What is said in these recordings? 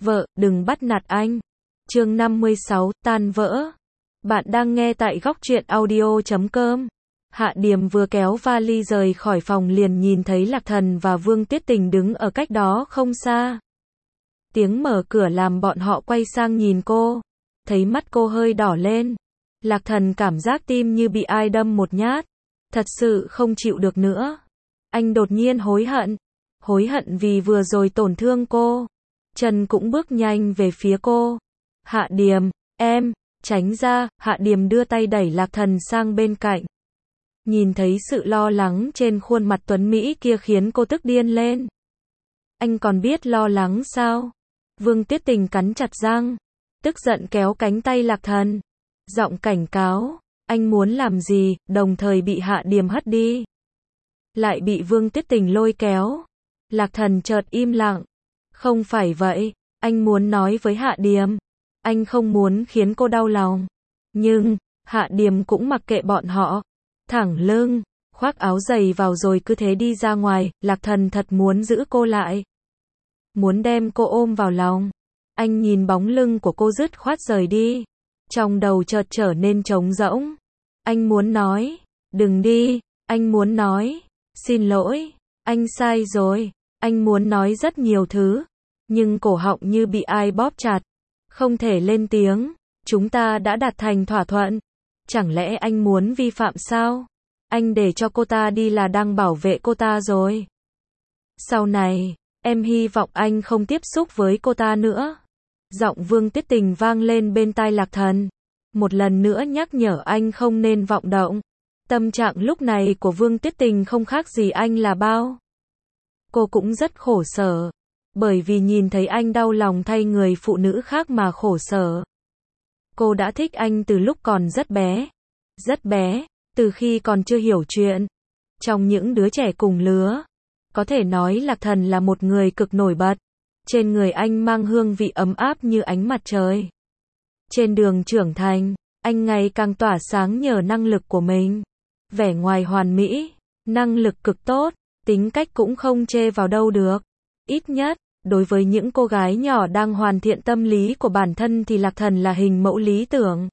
Vợ, đừng bắt nạt anh. Chương 56, tan vỡ. Bạn đang nghe tại góc truyện audio.com. Hạ Điềm vừa kéo vali rời khỏi phòng liền nhìn thấy Lạc Thần và Vương Tuyết Tình đứng ở cách đó không xa. Tiếng mở cửa làm bọn họ quay sang nhìn cô. Thấy mắt cô hơi đỏ lên. Lạc Thần cảm giác tim như bị ai đâm một nhát. Thật sự không chịu được nữa. Anh đột nhiên hối hận. Hối hận vì vừa rồi tổn thương cô. Trần cũng bước nhanh về phía cô. Hạ Điềm, em, tránh ra. Hạ Điềm đưa tay đẩy Lạc Thần sang bên cạnh. Nhìn thấy sự lo lắng trên khuôn mặt tuấn Mỹ kia khiến cô tức điên lên. Anh còn biết lo lắng sao? Vương Tuyết Tình cắn chặt răng, tức giận kéo cánh tay Lạc Thần. Giọng cảnh cáo, anh muốn làm gì, đồng thời bị Hạ Điềm hất đi. Lại bị Vương Tuyết Tình lôi kéo. Lạc Thần chợt im lặng. Không phải vậy, anh muốn nói với Hạ Điềm. Anh không muốn khiến cô đau lòng. Nhưng, Hạ Điềm cũng mặc kệ bọn họ. Thẳng lưng, khoác áo giày vào rồi cứ thế đi ra ngoài. Lạc Thần thật muốn giữ cô lại. Muốn đem cô ôm vào lòng. Anh nhìn bóng lưng của cô dứt khoát rời đi. Trong đầu chợt trở nên trống rỗng. Anh muốn nói, đừng đi. Anh muốn nói, xin lỗi, anh sai rồi. Anh muốn nói rất nhiều thứ. Nhưng cổ họng như bị ai bóp chặt. Không thể lên tiếng. Chúng ta đã đạt thành thỏa thuận. Chẳng lẽ anh muốn vi phạm sao? Anh để cho cô ta đi là đang bảo vệ cô ta rồi. Sau này, em hy vọng anh không tiếp xúc với cô ta nữa. Giọng Vương Tuyết Tình vang lên bên tai Lạc Thần. Một lần nữa nhắc nhở anh không nên vọng động. Tâm trạng lúc này của Vương Tuyết Tình không khác gì anh là bao. Cô cũng rất khổ sở. Bởi vì nhìn thấy anh đau lòng thay người phụ nữ khác mà khổ sở. Cô đã thích anh từ lúc còn rất bé. Rất bé, từ khi còn chưa hiểu chuyện. Trong những đứa trẻ cùng lứa, có thể nói Lạc Thần là một người cực nổi bật. Trên người anh mang hương vị ấm áp như ánh mặt trời. Trên đường trưởng thành, anh ngày càng tỏa sáng nhờ năng lực của mình. Vẻ ngoài hoàn mỹ, năng lực cực tốt, tính cách cũng không chê vào đâu được. Ít nhất, đối với những cô gái nhỏ đang hoàn thiện tâm lý của bản thân thì Lạc Thần là hình mẫu lý tưởng.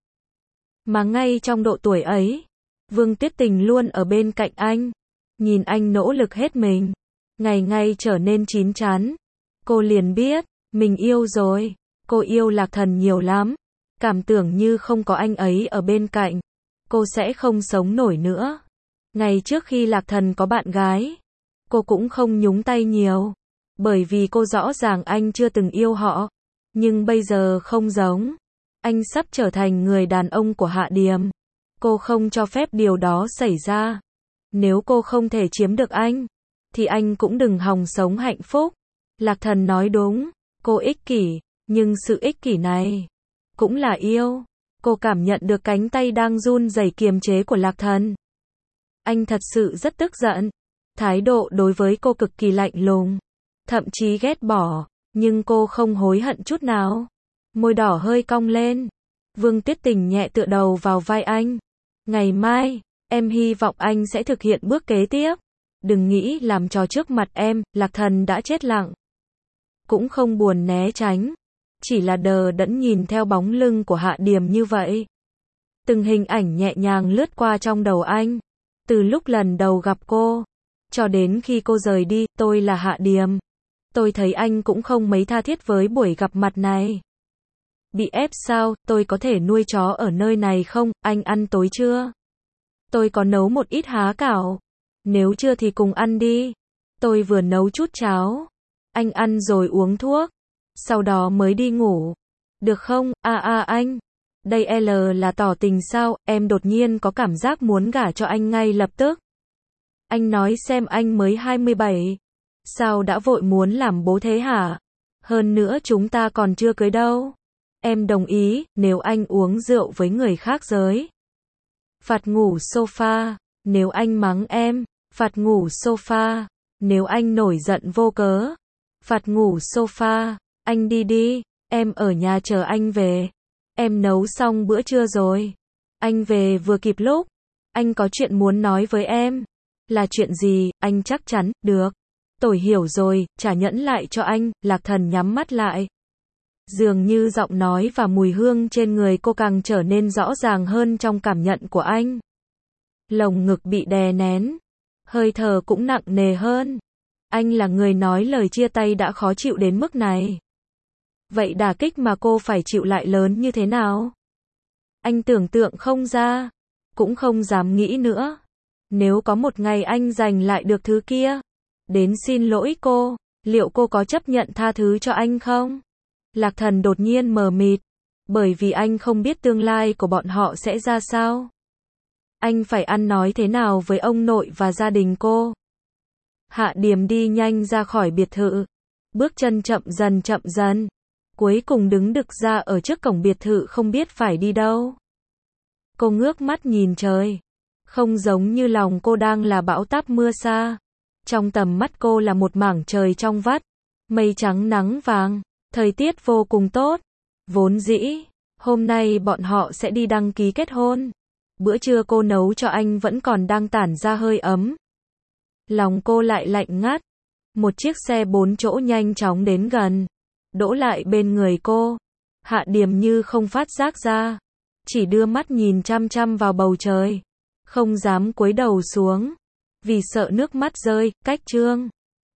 Mà ngay trong độ tuổi ấy, Vương Tuyết Tình luôn ở bên cạnh anh. Nhìn anh nỗ lực hết mình, ngày ngày trở nên chín chắn. Cô liền biết, mình yêu rồi. Cô yêu Lạc Thần nhiều lắm. Cảm tưởng như không có anh ấy ở bên cạnh, cô sẽ không sống nổi nữa. Ngày trước khi Lạc Thần có bạn gái, cô cũng không nhúng tay nhiều. Bởi vì cô rõ ràng anh chưa từng yêu họ. Nhưng bây giờ không giống. Anh sắp trở thành người đàn ông của Hạ Điềm. Cô không cho phép điều đó xảy ra. Nếu cô không thể chiếm được anh, thì anh cũng đừng hòng sống hạnh phúc. Lạc Thần nói đúng, cô ích kỷ, nhưng sự ích kỷ này cũng là yêu. Cô cảm nhận được cánh tay đang run rẩy kiềm chế của Lạc Thần. Anh thật sự rất tức giận. Thái độ đối với cô cực kỳ lạnh lùng. Thậm chí ghét bỏ. Nhưng cô không hối hận chút nào. Môi đỏ hơi cong lên. Vương Tuyết Tình nhẹ tựa đầu vào vai anh. Ngày mai, em hy vọng anh sẽ thực hiện bước kế tiếp. Đừng nghĩ làm trò trước mặt em. Lạc Thần đã chết lặng. Cũng không buồn né tránh. Chỉ là đờ đẫn nhìn theo bóng lưng của Hạ Điềm như vậy. Từng hình ảnh nhẹ nhàng lướt qua trong đầu anh. Từ lúc lần đầu gặp cô, cho đến khi cô rời đi, tôi là Hạ Điềm. Tôi thấy anh cũng không mấy tha thiết với buổi gặp mặt này. Bị ép sao, tôi có thể nuôi chó ở nơi này không, anh ăn tối chưa? Tôi có nấu một ít há cảo. Nếu chưa thì cùng ăn đi. Tôi vừa nấu chút cháo. Anh ăn rồi uống thuốc. Sau đó mới đi ngủ. Được không, anh? Đây là tỏ tình sao, em đột nhiên có cảm giác muốn gả cho anh ngay lập tức. Anh nói xem anh mới 27. Sao đã vội muốn làm bố thế hả? Hơn nữa chúng ta còn chưa cưới đâu. Em đồng ý, nếu anh uống rượu với người khác giới. Phạt ngủ sofa, nếu anh mắng em. Phạt ngủ sofa, nếu anh nổi giận vô cớ. Phạt ngủ sofa, anh đi đi, em ở nhà chờ anh về. Em nấu xong bữa trưa rồi. Anh về vừa kịp lúc. Anh có chuyện muốn nói với em. Là chuyện gì, anh chắc chắn, được. Tôi hiểu rồi, trả nhẫn lại cho anh. Lạc Thần nhắm mắt lại. Dường như giọng nói và mùi hương trên người cô càng trở nên rõ ràng hơn trong cảm nhận của anh. Lồng ngực bị đè nén, hơi thở cũng nặng nề hơn. Anh là người nói lời chia tay đã khó chịu đến mức này. Vậy đả kích mà cô phải chịu lại lớn như thế nào? Anh tưởng tượng không ra, cũng không dám nghĩ nữa. Nếu có một ngày anh giành lại được thứ kia, đến xin lỗi cô, liệu cô có chấp nhận tha thứ cho anh không? Lạc Thần đột nhiên mờ mịt, bởi vì anh không biết tương lai của bọn họ sẽ ra sao. Anh phải ăn nói thế nào với ông nội và gia đình cô? Hạ Điềm đi nhanh ra khỏi biệt thự, bước chân chậm dần, cuối cùng đứng đực ra ở trước cổng biệt thự không biết phải đi đâu. Cô ngước mắt nhìn trời, không giống như lòng cô đang là bão táp mưa xa. Trong tầm mắt cô là một mảng trời trong vắt, mây trắng nắng vàng, thời tiết vô cùng tốt. Vốn dĩ, hôm nay bọn họ sẽ đi đăng ký kết hôn. Bữa trưa cô nấu cho anh vẫn còn đang tản ra hơi ấm. Lòng cô lại lạnh ngắt. Một chiếc xe 4 chỗ nhanh chóng đến gần, đỗ lại bên người cô. Hạ Điềm như không phát giác ra, chỉ đưa mắt nhìn chăm chăm vào bầu trời, không dám cúi đầu xuống, vì sợ nước mắt rơi. Cách chương